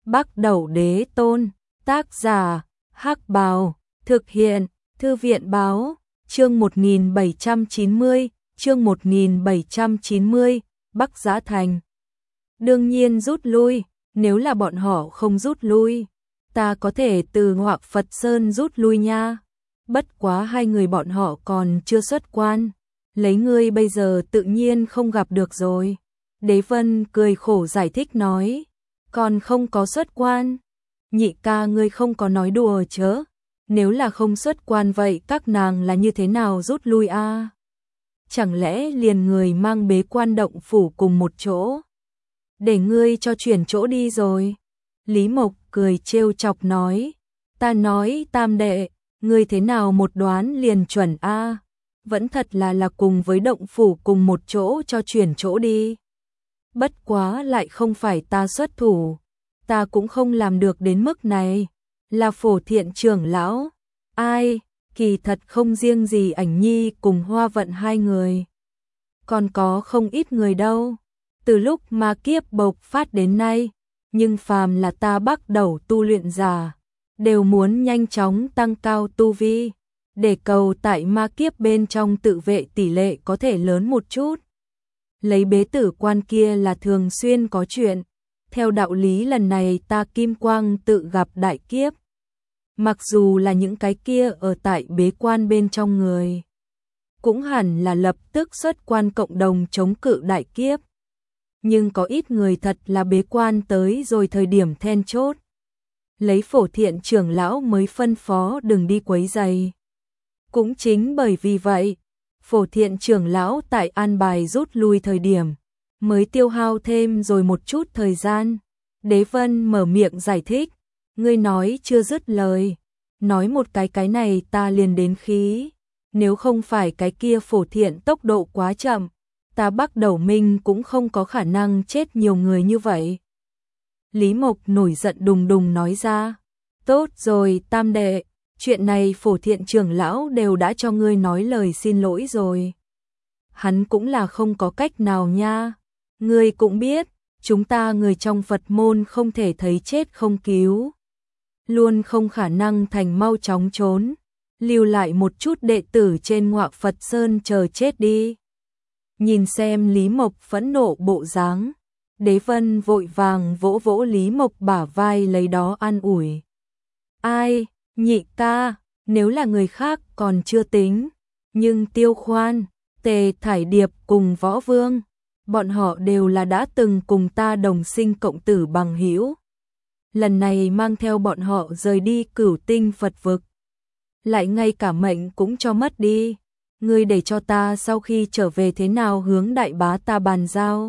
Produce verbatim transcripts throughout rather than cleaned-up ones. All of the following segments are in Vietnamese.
Bắc Đẩu Đế Tôn, tác giả, Hắc Bào, thực hiện, Thư viện báo, chương một nghìn bảy trăm chín mươi, chương một nghìn bảy trăm chín mươi, Bắc Giã Thành. Đương nhiên rút lui, nếu là bọn họ không rút lui, ta có thể từ Ngọa Phật Sơn rút lui nha. Bất quá hai người bọn họ còn chưa xuất quan, lấy ngươi bây giờ tự nhiên không gặp được rồi. Đế Vân cười khổ giải thích nói, còn không có xuất quan. Nhị ca ngươi không có nói đùa chớ, nếu là không xuất quan vậy các nàng là như thế nào rút lui a? À? Chẳng lẽ liền người mang bế quan động phủ cùng một chỗ? Để ngươi cho chuyển chỗ đi rồi. Lý Mộc cười trêu chọc nói, ta nói tam đệ, ngươi thế nào một đoán liền chuẩn a? À? Vẫn thật là là cùng với động phủ cùng một chỗ cho chuyển chỗ đi. Bất quá lại không phải ta xuất thủ, ta cũng không làm được đến mức này, là Phổ Thiện trưởng lão. Ai, kỳ thật không riêng gì Ảnh Nhi cùng Hoa Vận hai người, còn có không ít người đâu. Từ lúc ma kiếp bộc phát đến nay, nhưng phàm là ta bắt đầu tu luyện giả, đều muốn nhanh chóng tăng cao tu vi, để cầu tại ma kiếp bên trong tự vệ tỷ lệ có thể lớn một chút. Lấy bế tử quan kia là thường xuyên có chuyện, theo đạo lý lần này ta Kim Quang tự gặp đại kiếp. Mặc dù là những cái kia ở tại bế quan bên trong người, cũng hẳn là lập tức xuất quan cộng đồng chống cự đại kiếp. Nhưng có ít người thật là bế quan tới rồi thời điểm then chốt, lấy Phổ Thiện trưởng lão mới phân phó đừng đi quấy rầy. Cũng chính bởi vì vậy, Phổ Thiện trưởng lão tại an bài rút lui thời điểm, mới tiêu hao thêm rồi một chút thời gian. Đế Vân mở miệng giải thích, ngươi nói chưa dứt lời, nói một cái cái này ta liền đến khí, nếu không phải cái kia Phổ Thiện tốc độ quá chậm, ta Bắc Đẩu Minh cũng không có khả năng chết nhiều người như vậy. Lý Mộc nổi giận đùng đùng nói ra, tốt rồi tam đệ, chuyện này Phổ Thiện trưởng lão đều đã cho ngươi nói lời xin lỗi rồi. Hắn cũng là không có cách nào nha, ngươi cũng biết, chúng ta người trong Phật môn không thể thấy chết không cứu, luôn không khả năng thành mau chóng trốn, lưu lại một chút đệ tử trên Ngọa Phật Sơn chờ chết đi. Nhìn xem Lý Mộc phẫn nộ bộ dáng, Đế Vân vội vàng vỗ vỗ Lý Mộc bả vai lấy đó an ủi. Ai, nhị ca, nếu là người khác còn chưa tính, nhưng Tiêu Khoan, Tề Thải Điệp cùng Võ Vương, bọn họ đều là đã từng cùng ta đồng sinh cộng tử bằng hữu. Lần này mang theo bọn họ rời đi Cửu Tinh Phật vực, lại ngay cả mệnh cũng cho mất đi. Ngươi để cho ta sau khi trở về thế nào hướng đại bá ta bàn giao?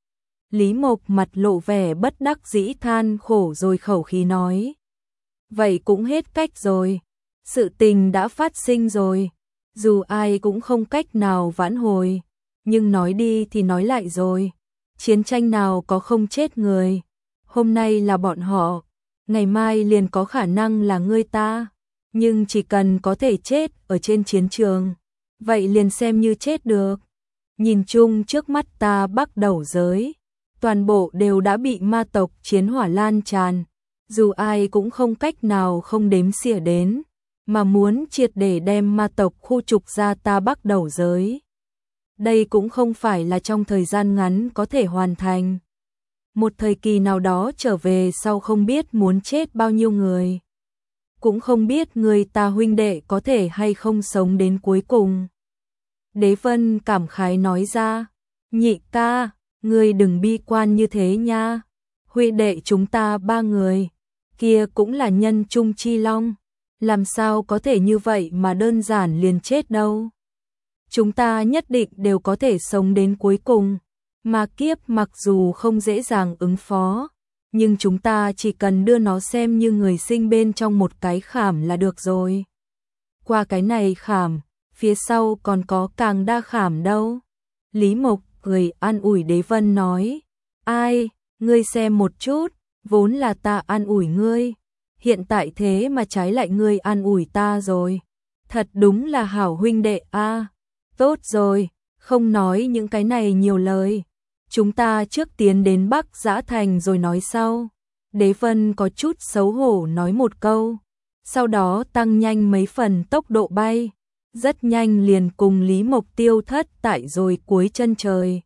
Lý Mộc mặt lộ vẻ bất đắc dĩ than khổ rồi khẩu khí nói. Vậy cũng hết cách rồi, sự tình đã phát sinh rồi, dù ai cũng không cách nào vãn hồi, nhưng nói đi thì nói lại rồi, chiến tranh nào có không chết người, hôm nay là bọn họ, ngày mai liền có khả năng là ngươi ta, nhưng chỉ cần có thể chết ở trên chiến trường, vậy liền xem như chết được. Nhìn chung trước mắt ta Bắc Đẩu giới, toàn bộ đều đã bị ma tộc chiến hỏa lan tràn, dù ai cũng không cách nào không đếm xỉa đến, mà muốn triệt để đem ma tộc khu trục ra ta Bắc Đẩu giới. Đây cũng không phải là trong thời gian ngắn có thể hoàn thành. Một thời kỳ nào đó trở về sau không biết muốn chết bao nhiêu người. Cũng không biết người ta huynh đệ có thể hay không sống đến cuối cùng. Đế Vân cảm khái nói ra, nhị ca, ngươi đừng bi quan như thế nha. Huynh đệ chúng ta ba người, kia cũng là nhân trung chi long, làm sao có thể như vậy mà đơn giản liền chết đâu. Chúng ta nhất định đều có thể sống đến cuối cùng, mà kiếp mặc dù không dễ dàng ứng phó, nhưng chúng ta chỉ cần đưa nó xem như người sinh bên trong một cái khảm là được rồi. Qua cái này khảm, phía sau còn có càng đa khảm đâu. Lý Mộc cười an ủi Đế Vân nói, ai, ngươi xem một chút, vốn là ta an ủi ngươi, hiện tại thế mà trái lại ngươi an ủi ta rồi. Thật đúng là hảo huynh đệ a. À. Tốt rồi, không nói những cái này nhiều lời. Chúng ta trước tiến đến Bắc Giã Thành rồi nói sau. Đế Vân có chút xấu hổ nói một câu, sau đó tăng nhanh mấy phần tốc độ bay, rất nhanh liền cùng Lý Mộc tiêu thất tại rồi cuối chân trời.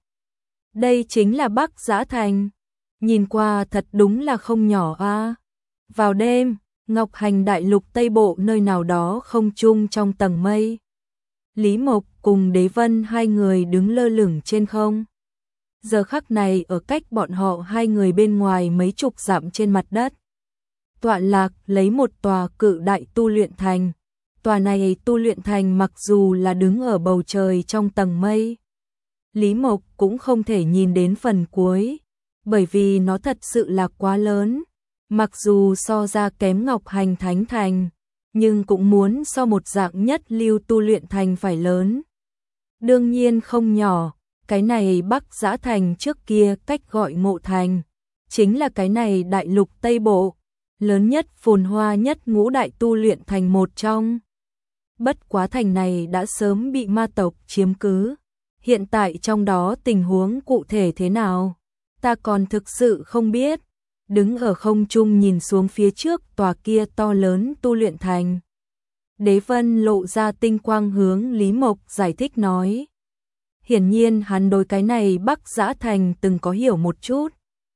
Đây chính là Bắc Giã Thành, nhìn qua thật đúng là không nhỏ a. Vào đêm, Ngọc Hành đại lục Tây Bộ nơi nào đó không trung trong tầng mây. Lý Mộc cùng Đế Vân hai người đứng lơ lửng trên không. Giờ khắc này ở cách bọn họ hai người bên ngoài mấy chục dặm trên mặt đất. Tọa lạc lấy một tòa cự đại tu luyện thành. Tòa này tu luyện thành mặc dù là đứng ở bầu trời trong tầng mây, Lý Mộc cũng không thể nhìn đến phần cuối, bởi vì nó thật sự là quá lớn. Mặc dù so ra kém Ngọc Hành Thánh Thành, nhưng cũng muốn so một dạng nhất lưu tu luyện thành phải lớn. Đương nhiên không nhỏ, cái này Bắc Giã Thành trước kia cách gọi Ngộ Thành, chính là cái này đại lục Tây Bộ, lớn nhất phồn hoa nhất ngũ đại tu luyện thành một trong. Bất quá thành này đã sớm bị ma tộc chiếm cứ. Hiện tại trong đó tình huống cụ thể thế nào, ta còn thực sự không biết. Đứng ở không trung nhìn xuống phía trước tòa kia to lớn tu luyện thành, Đế Vân lộ ra tinh quang hướng Lý Mộc giải thích nói. Hiển nhiên hắn đối cái này Bắc Giã Thành từng có hiểu một chút.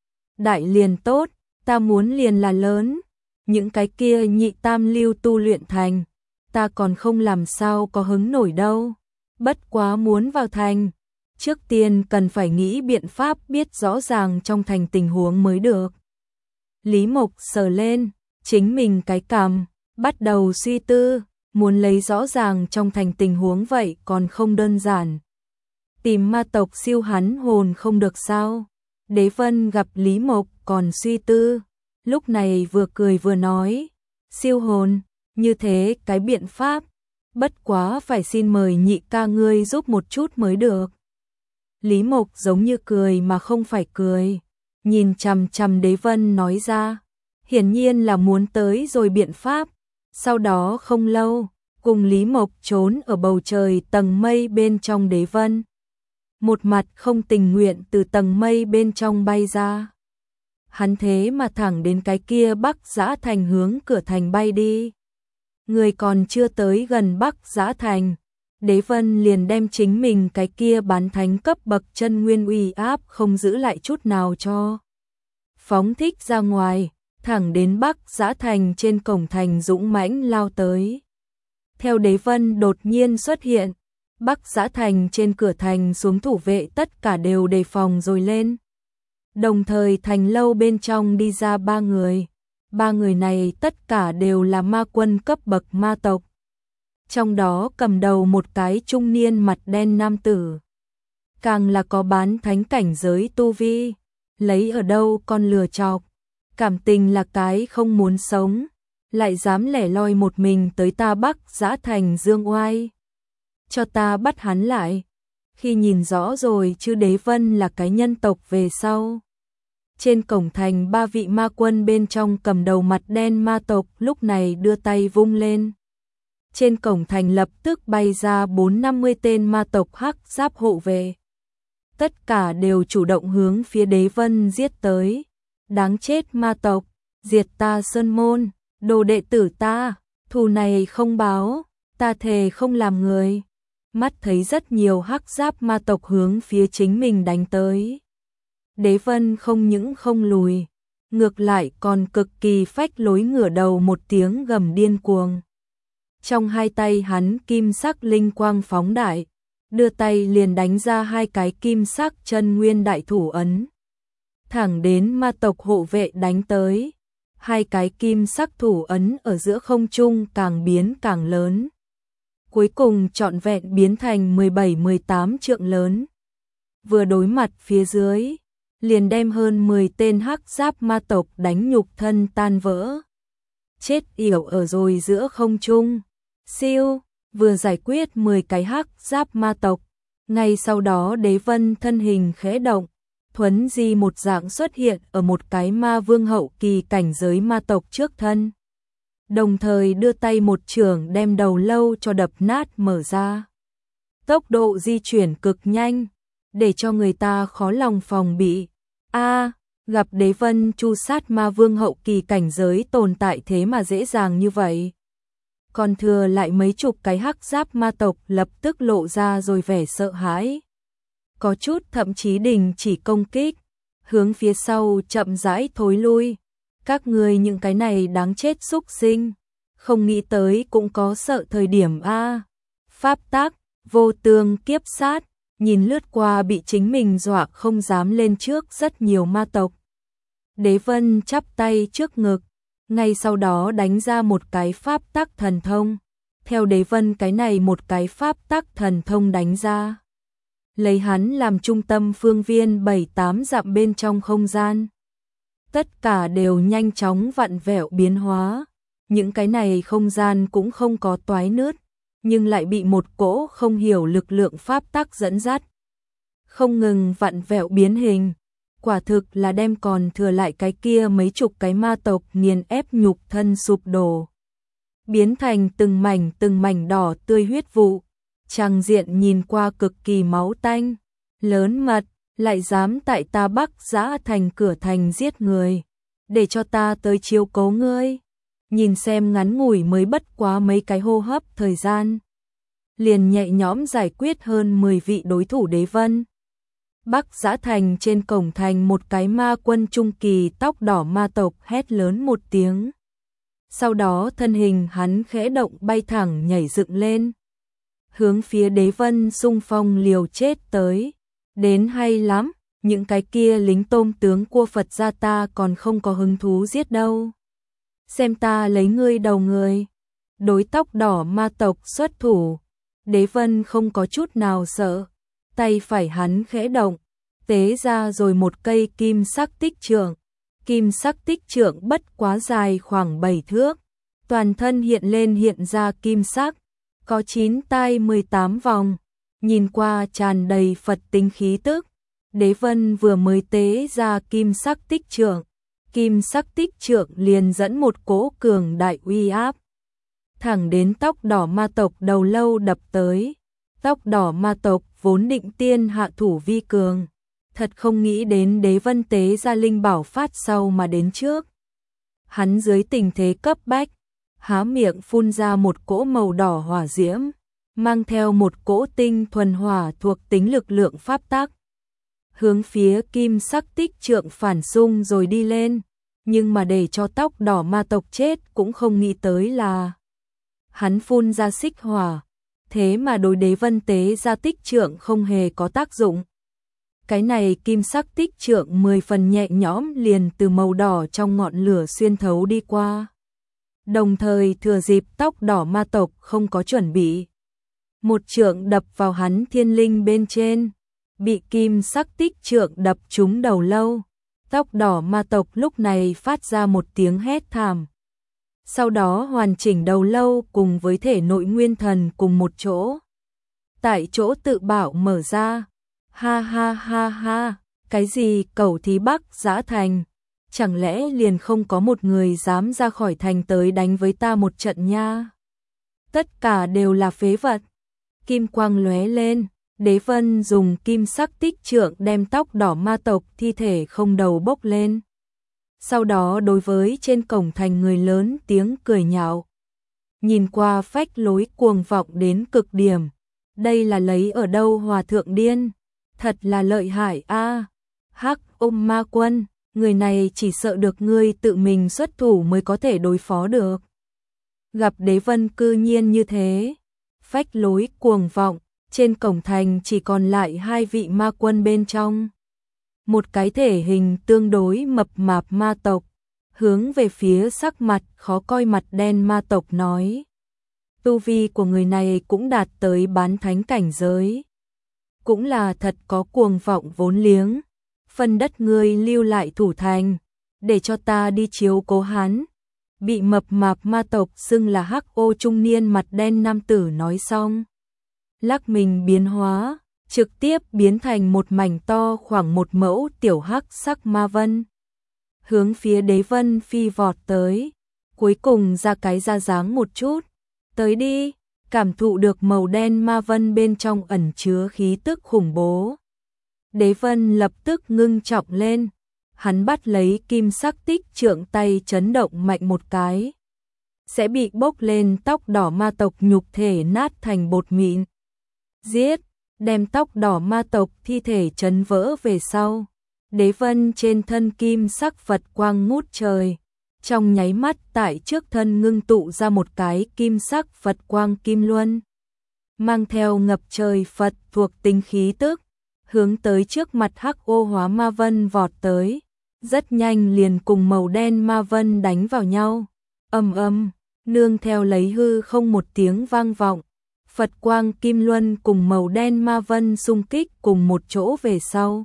Đại liền tốt, ta muốn liền là lớn. Những cái kia nhị tam lưu tu luyện thành, ta còn không làm sao có hứng nổi đâu. Bất quá muốn vào thành, trước tiên cần phải nghĩ biện pháp biết rõ ràng trong thành tình huống mới được. Lý Mộc sờ lên chính mình cái cằm, bắt đầu suy tư, muốn lấy rõ ràng trong thành tình huống vậy còn không đơn giản. Tìm ma tộc siêu hắn hồn không được sao? Đế Vân gặp Lý Mộc còn suy tư, lúc này vừa cười vừa nói, siêu hồn, như thế cái biện pháp, bất quá phải xin mời nhị ca ngươi giúp một chút mới được. Lý Mộc giống như cười mà không phải cười, nhìn chằm chằm Đế Vân nói ra, hiển nhiên là muốn tới rồi biện pháp. Sau đó không lâu, cùng Lý Mộc trốn ở bầu trời tầng mây bên trong Đế Vân. Một mặt không tình nguyện từ tầng mây bên trong bay ra. Hắn thế mà thẳng đến cái kia Bắc Giã Thành hướng cửa thành bay đi. Người còn chưa tới gần Bắc Giã Thành, Đế Vân liền đem chính mình cái kia bán thánh cấp bậc chân nguyên uy áp không giữ lại chút nào cho. Phóng thích ra ngoài, thẳng đến Bắc Giã Thành trên cổng thành dũng mãnh lao tới. Theo Đế Vân đột nhiên xuất hiện, Bắc Giã Thành trên cửa thành xuống thủ vệ tất cả đều đề phòng rồi lên. Đồng thời thành lâu bên trong đi ra ba người. Ba người này tất cả đều là ma quân cấp bậc ma tộc. Trong đó cầm đầu một cái trung niên mặt đen nam tử. Càng là có bán thánh cảnh giới tu vi. Lấy ở đâu con lừa chọc. Cảm tình là cái không muốn sống. Lại dám lẻ loi một mình tới ta Bắc Giã Thành dương oai. Cho ta bắt hắn lại. Khi nhìn rõ rồi chứ Đế Vân là cái nhân tộc về sau. Trên cổng thành ba vị ma quân bên trong cầm đầu mặt đen ma tộc lúc này đưa tay vung lên. Trên cổng thành lập tức bay ra bốn năm mươi tên ma tộc hắc giáp hộ vệ. Tất cả đều chủ động hướng phía Đế Vân giết tới. Đáng chết ma tộc, diệt ta sơn môn, đồ đệ tử ta, thù này không báo, ta thề không làm người. Mắt thấy rất nhiều hắc giáp ma tộc hướng phía chính mình đánh tới. Đế Vân không những không lùi, ngược lại còn cực kỳ phách lối ngửa đầu một tiếng gầm điên cuồng. Trong hai tay hắn kim sắc linh quang phóng đại, đưa tay liền đánh ra hai cái kim sắc chân nguyên đại thủ ấn. Thẳng đến ma tộc hộ vệ đánh tới, hai cái kim sắc thủ ấn ở giữa không trung càng biến càng lớn. Cuối cùng trọn vẹn biến thành mười bảy mười tám trượng lớn. Vừa đối mặt phía dưới, liền đem hơn mười tên hắc giáp ma tộc đánh nhục thân tan vỡ. Chết yểu ở rồi giữa không trung. Siêu, vừa giải quyết mười cái hắc giáp ma tộc. Ngay sau đó Đế Vân thân hình khẽ động, thuấn di một dạng xuất hiện ở một cái ma vương hậu kỳ cảnh giới ma tộc trước thân. Đồng thời đưa tay một chưởng đem đầu lâu cho đập nát mở ra. Tốc độ di chuyển cực nhanh, để cho người ta khó lòng phòng bị. A, Gặp Đế Vân chu sát ma vương hậu kỳ cảnh giới tồn tại thế mà dễ dàng như vậy. Còn thừa lại mấy chục cái hắc giáp ma tộc lập tức lộ ra rồi vẻ sợ hãi. Có chút thậm chí đình chỉ công kích, hướng phía sau chậm rãi thối lui. Các ngươi những cái này đáng chết xúc sinh, không nghĩ tới cũng có sợ thời điểm a. Pháp tác, vô tương kiếp sát, nhìn lướt qua bị chính mình dọa không dám lên trước rất nhiều ma tộc. Đế Vân chắp tay trước ngực, ngay sau đó đánh ra một cái pháp tắc thần thông. Theo Đế Vân cái này một cái pháp tắc thần thông đánh ra, lấy hắn làm trung tâm phương viên bảy tám dặm bên trong không gian. Tất cả đều nhanh chóng vặn vẹo biến hóa, những cái này không gian cũng không có toái nứt, nhưng lại bị một cỗ không hiểu lực lượng pháp tắc dẫn dắt. Không ngừng vặn vẹo biến hình, quả thực là đem còn thừa lại cái kia mấy chục cái ma tộc nghiền ép nhục thân sụp đổ. Biến thành từng mảnh từng mảnh đỏ tươi huyết vụ, tràng diện nhìn qua cực kỳ máu tanh, lớn mật, lại dám tại ta Bắc Giã Thành cửa thành giết người, để cho ta tới chiếu cố ngươi. Nhìn xem ngắn ngủi mới bất quá mấy cái hô hấp thời gian, liền nhẹ nhõm giải quyết hơn mười vị đối thủ Đế Vân. Bắc Giã Thành trên cổng thành một cái ma quân trung kỳ tóc đỏ ma tộc hét lớn một tiếng. Sau đó thân hình hắn khẽ động bay thẳng nhảy dựng lên, hướng phía Đế Vân xung phong liều chết tới. Đến hay lắm, những cái kia lính tôm tướng cua Phật gia ta còn không có hứng thú giết đâu. Xem ta lấy ngươi đầu người. Đối tóc đỏ ma tộc xuất thủ, Đế Vân không có chút nào sợ, tay phải hắn khẽ động, tế ra rồi một cây kim sắc tích trượng. Kim sắc tích trượng bất quá dài khoảng bảy thước, toàn thân hiện lên hiện ra kim sắc, có chín tai mười tám vòng, nhìn qua tràn đầy Phật tính khí tức. Đế Vân vừa mới tế ra kim sắc tích trượng, kim sắc tích trượng liền dẫn một cỗ cường đại uy áp, thẳng đến tóc đỏ ma tộc đầu lâu đập tới. Tóc đỏ ma tộc vốn định tiên hạ thủ vi cường, thật không nghĩ đến Đế Vân tế ra linh bảo phát sau mà đến trước. Hắn dưới tình thế cấp bách, há miệng phun ra một cỗ màu đỏ hỏa diễm, mang theo một cỗ tinh thuần hỏa thuộc tính lực lượng pháp tắc, hướng phía kim sắc tích trượng phản xung rồi đi lên. Nhưng mà để cho tóc đỏ ma tộc chết cũng không nghĩ tới là hắn phun ra xích hỏa, thế mà đối Đế Vân tế ra tích trượng không hề có tác dụng. Cái này kim sắc tích trượng mười phần nhẹ nhõm liền từ màu đỏ trong ngọn lửa xuyên thấu đi qua. Đồng thời thừa dịp tóc đỏ ma tộc không có chuẩn bị, một trượng đập vào hắn thiên linh bên trên, bị kim sắc tích trượng đập trúng đầu lâu. Tóc đỏ ma tộc lúc này phát ra một tiếng hét thảm. Sau đó hoàn chỉnh đầu lâu cùng với thể nội nguyên thần cùng một chỗ, tại chỗ tự bảo mở ra. Ha ha ha ha, cái gì cẩu thí Bắc Giã Thành, chẳng lẽ liền không có một người dám ra khỏi thành tới đánh với ta một trận nha? Tất cả đều là phế vật. Kim quang lóe lên, Đế Vân dùng kim sắc tích trượng đem tóc đỏ ma tộc thi thể không đầu bốc lên. Sau đó đối với trên cổng thành người lớn tiếng cười nhạo, nhìn qua phách lối cuồng vọng đến cực điểm. Đây là lấy ở đâu hòa thượng điên, thật là lợi hại a. Hắc ôm ma quân, người này chỉ sợ được ngươi tự mình xuất thủ mới có thể đối phó được. Gặp Đế Vân cư nhiên như thế, phách lối cuồng vọng, trên cổng thành chỉ còn lại hai vị ma quân bên trong. Một cái thể hình tương đối mập mạp ma tộc, hướng về phía sắc mặt khó coi mặt đen ma tộc nói. Tu vi của người này cũng đạt tới bán thánh cảnh giới. Cũng là thật có cuồng vọng vốn liếng. Phần đất ngươi lưu lại thủ thành, để cho ta đi chiếu cố hắn. Bị mập mạp ma tộc xưng là hắc ô trung niên mặt đen nam tử nói xong, lắc mình biến hóa, trực tiếp biến thành một mảnh to khoảng một mẫu tiểu hắc sắc ma vân, hướng phía Đế Vân phi vọt tới. Cuối cùng ra cái ra dáng một chút, tới đi. Cảm thụ được màu đen ma vân bên trong ẩn chứa khí tức khủng bố, Đế Vân lập tức ngưng trọng lên, hắn bắt lấy kim sắc tích trượng, tay chấn động mạnh một cái. Sẽ bị bốc lên tóc đỏ ma tộc nhục thể nát thành bột mịn. Giết, đem tóc đỏ ma tộc thi thể chấn vỡ về sau. Đế vân trên thân kim sắc Phật quang ngút trời. Trong nháy mắt tại trước thân ngưng tụ ra một cái kim sắc Phật quang kim luân. Mang theo ngập trời Phật thuộc tính khí tức, hướng tới trước mặt hắc ô hóa ma vân vọt tới. Rất nhanh liền cùng màu đen ma vân đánh vào nhau. Ầm ầm, nương theo lấy hư không một tiếng vang vọng. Phật quang kim luân cùng màu đen ma vân xung kích cùng một chỗ về sau.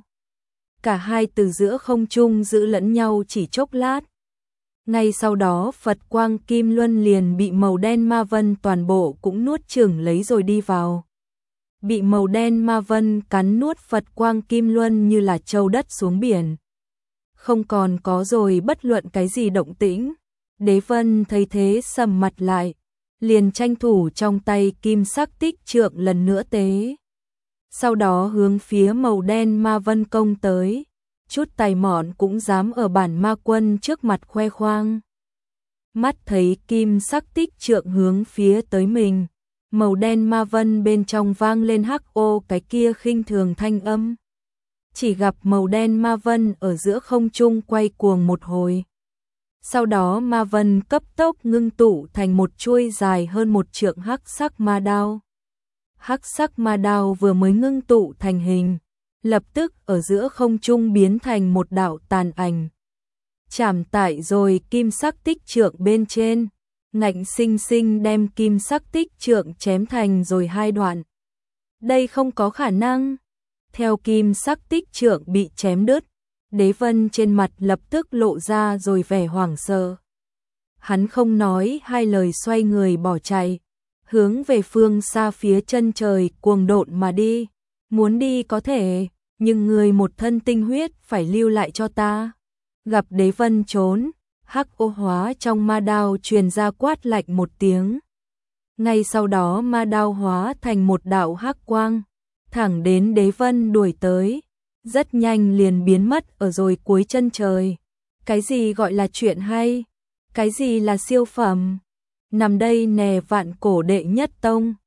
Cả hai từ giữa không trung giữ lẫn nhau chỉ chốc lát. Ngay sau đó Phật quang kim luân liền bị màu đen ma vân toàn bộ cũng nuốt chửng lấy rồi đi vào. Bị màu đen ma vân cắn nuốt Phật quang kim luân như là trâu đất xuống biển. Không còn có rồi bất luận cái gì động tĩnh. Đế vân thấy thế sầm mặt lại, liền tranh thủ trong tay kim sắc tích trượng lần nữa tế. Sau đó hướng phía màu đen ma vân công tới. Chút tài mọn cũng dám ở bản ma quân trước mặt khoe khoang. Mắt thấy kim sắc tích trượng hướng phía tới mình, màu đen ma vân bên trong vang lên hắc ô cái kia khinh thường thanh âm. Chỉ gặp màu đen ma vân ở giữa không trung quay cuồng một hồi. Sau đó ma vân cấp tốc ngưng tụ thành một chuôi dài hơn một trượng hắc sắc ma đao. Hắc sắc ma đao vừa mới ngưng tụ thành hình, lập tức ở giữa không trung biến thành một đạo tàn ảnh. Chạm tại rồi kim sắc tích trượng bên trên, ngạnh sinh sinh đem kim sắc tích trượng chém thành rồi hai đoạn. Đây không có khả năng. Theo kim sắc tích trượng bị chém đứt, Đế vân trên mặt lập tức lộ ra rồi vẻ hoảng sợ. Hắn không nói hai lời xoay người bỏ chạy, hướng về phương xa phía chân trời cuồng độn mà đi. Muốn đi có thể, nhưng người một thân tinh huyết phải lưu lại cho ta. Gặp đế vân trốn, hắc ô hóa trong ma đao truyền ra quát lạnh một tiếng. Ngay sau đó ma đao hóa thành một đạo hắc quang, thẳng đến đế vân đuổi tới. Rất nhanh liền biến mất ở rồi cuối chân trời. Cái gì gọi là chuyện hay? Cái gì là siêu phẩm? Nằm đây nè vạn cổ đệ nhất tông.